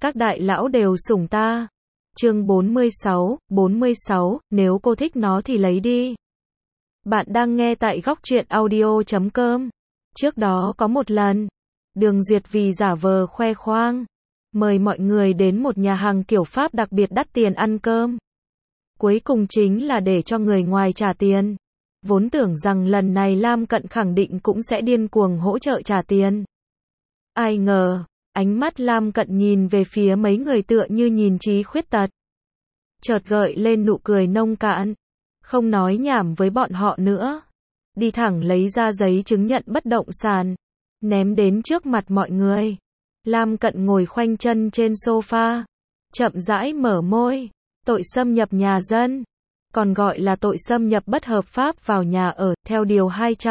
Các đại lão đều sủng ta. Chương 46, nếu cô thích nó thì lấy đi. Bạn đang nghe tại góc truyện audio.com. Trước đó có một lần, Đường Duyệt vì giả vờ khoe khoang, mời mọi người đến một nhà hàng kiểu Pháp đặc biệt đắt tiền ăn cơm. Cuối cùng chính là để cho người ngoài trả tiền. Vốn tưởng rằng lần này Lam Cận khẳng định cũng sẽ điên cuồng hỗ trợ trả tiền. Ai ngờ, ánh mắt Lam Cận nhìn về phía mấy người tựa như nhìn trí khuyết tật. Chợt gợi lên nụ cười nông cạn. Không nói nhảm với bọn họ nữa. Đi thẳng lấy ra giấy chứng nhận bất động sản. Ném đến trước mặt mọi người. Lam Cận ngồi khoanh chân trên sofa. Chậm rãi mở môi. Tội xâm nhập nhà dân. Còn gọi là tội xâm nhập bất hợp pháp vào nhà ở, theo điều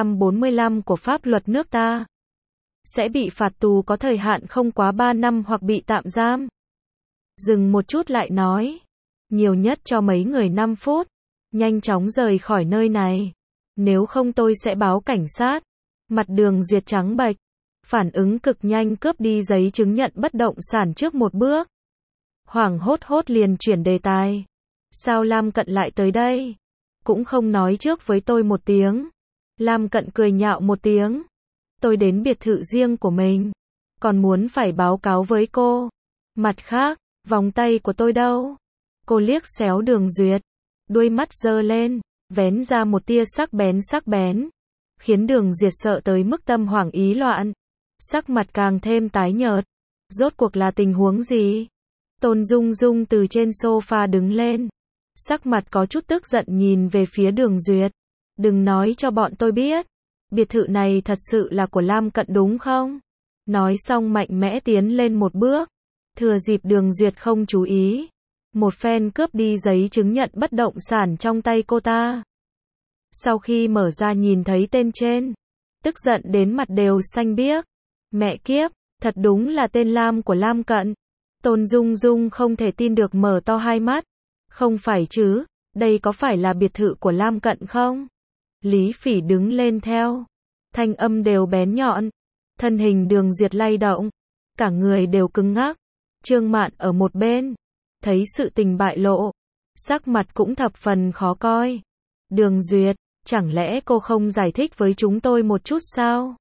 245 của pháp luật nước ta. Sẽ bị phạt tù có thời hạn không quá 3 năm hoặc bị tạm giam. Dừng một chút lại nói. Nhiều nhất cho mấy người 5 phút. Nhanh chóng rời khỏi nơi này. Nếu không tôi sẽ báo cảnh sát. Mặt Đường Duyệt trắng bệch. Phản ứng cực nhanh cướp đi giấy chứng nhận bất động sản trước một bước. Hoảng hốt liền chuyển đề tài. Sao Lam Cận lại tới đây? Cũng không nói trước với tôi một tiếng. Lam Cận cười nhạo một tiếng. Tôi đến biệt thự riêng của mình. Còn muốn phải báo cáo với cô. Mặt khác, vòng tay của tôi đâu? Cô liếc xéo Đường Duyệt. Đuôi mắt giơ lên. Vén ra một tia sắc bén. Khiến Đường Duyệt sợ tới mức tâm hoảng ý loạn. Sắc mặt càng thêm tái nhợt. Rốt cuộc là tình huống gì? Tôn Dung Dung từ trên sofa đứng lên. Sắc mặt có chút tức giận nhìn về phía Đường Duyệt. Đừng nói cho bọn tôi biết. Biệt thự này thật sự là của Lam Cận đúng không? Nói xong mạnh mẽ tiến lên một bước. Thừa dịp Đường Duyệt không chú ý. Một phen cướp đi giấy chứng nhận bất động sản trong tay cô ta. Sau khi mở ra nhìn thấy tên trên. Tức giận đến mặt đều xanh biếc. Mẹ kiếp, thật đúng là tên Lam của Lam Cận. Tôn Dung Dung không thể tin được mở to hai mắt. Không phải chứ, đây có phải là biệt thự của Lam Cận không? Lý Phỉ đứng lên theo. Thanh âm đều bén nhọn. Thân hình Đường Duyệt lay động. Cả người đều cứng ngắc. Trương Mạn ở một bên. Thấy sự tình bại lộ. Sắc mặt cũng thập phần khó coi. Đường Duyệt, chẳng lẽ cô không giải thích với chúng tôi một chút sao?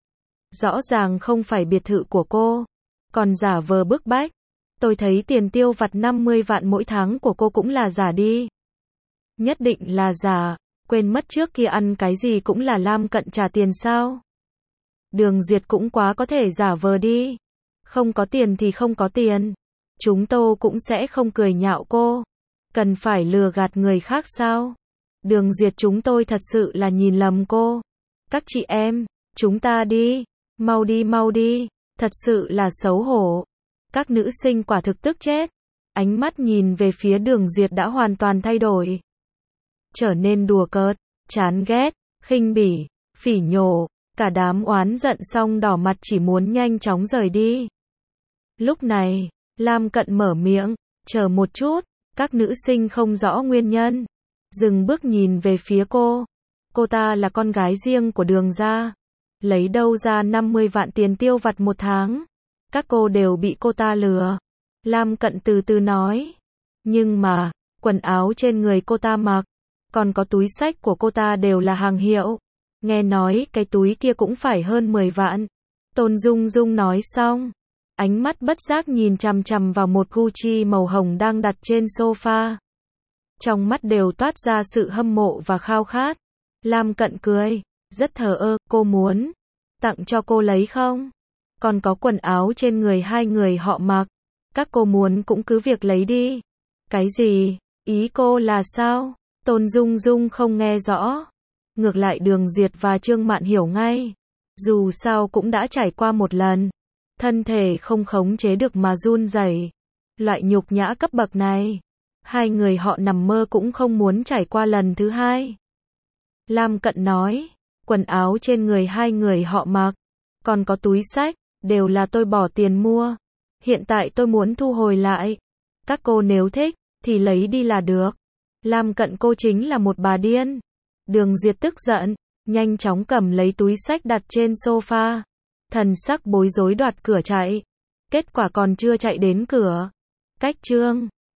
Rõ ràng không phải biệt thự của cô. Còn giả vờ bức bách. Tôi thấy tiền tiêu vặt 50 vạn mỗi tháng của cô cũng là giả đi. Nhất định là giả. Quên mất trước kia ăn cái gì cũng là Lam Cận trả tiền sao? Đường Duyệt cũng quá có thể giả vờ đi. Không có tiền thì không có tiền. Chúng tôi cũng sẽ không cười nhạo cô. Cần phải lừa gạt người khác sao? Đường Duyệt, chúng tôi thật sự là nhìn lầm cô. Các chị em, chúng ta đi. Mau đi. Thật sự là xấu hổ. Các nữ sinh quả thực tức chết. Ánh mắt nhìn về phía Đường Duyệt đã hoàn toàn thay đổi. Trở nên đùa cợt, chán ghét, khinh bỉ, phỉ nhổ. Cả đám oán giận xong đỏ mặt chỉ muốn nhanh chóng rời đi. Lúc này, Lam Cận mở miệng. Chờ một chút. Các nữ sinh không rõ nguyên nhân. Dừng bước nhìn về phía cô. Cô ta là con gái riêng của Đường gia. Lấy đâu ra 50 vạn tiền tiêu vặt một tháng? Các cô đều bị cô ta lừa. Lam Cận từ từ nói. Nhưng mà, quần áo trên người cô ta mặc, còn có túi xách của cô ta đều là hàng hiệu. Nghe nói cái túi kia cũng phải hơn 10 vạn. Tôn Dung Dung nói xong. Ánh mắt bất giác nhìn chằm chằm vào một Gucci màu hồng đang đặt trên sofa. Trong mắt đều toát ra sự hâm mộ và khao khát. Lam Cận cười. Rất thờ ơ, cô muốn tặng cho cô lấy không? Còn có quần áo trên người hai người họ mặc. Các cô muốn cũng cứ việc lấy đi. Cái gì? Ý cô là sao? Tôn Dung Dung không nghe rõ. Ngược lại Đường Duyệt và Trương Mạn hiểu ngay. Dù sao cũng đã trải qua một lần. Thân thể không khống chế được mà run rẩy. Loại nhục nhã cấp bậc này. Hai người họ nằm mơ cũng không muốn trải qua lần thứ hai. Lam Cận nói. Quần áo trên người hai người họ mặc. Còn có túi xách. Đều là tôi bỏ tiền mua. Hiện tại tôi muốn thu hồi lại. Các cô nếu thích, thì lấy đi là được. Lam Cận, cô chính là một bà điên. Đường Duyệt tức giận, nhanh chóng cầm lấy túi xách đặt trên sofa. Thần sắc bối rối đoạt cửa chạy. Kết quả còn chưa chạy đến cửa. Cách chương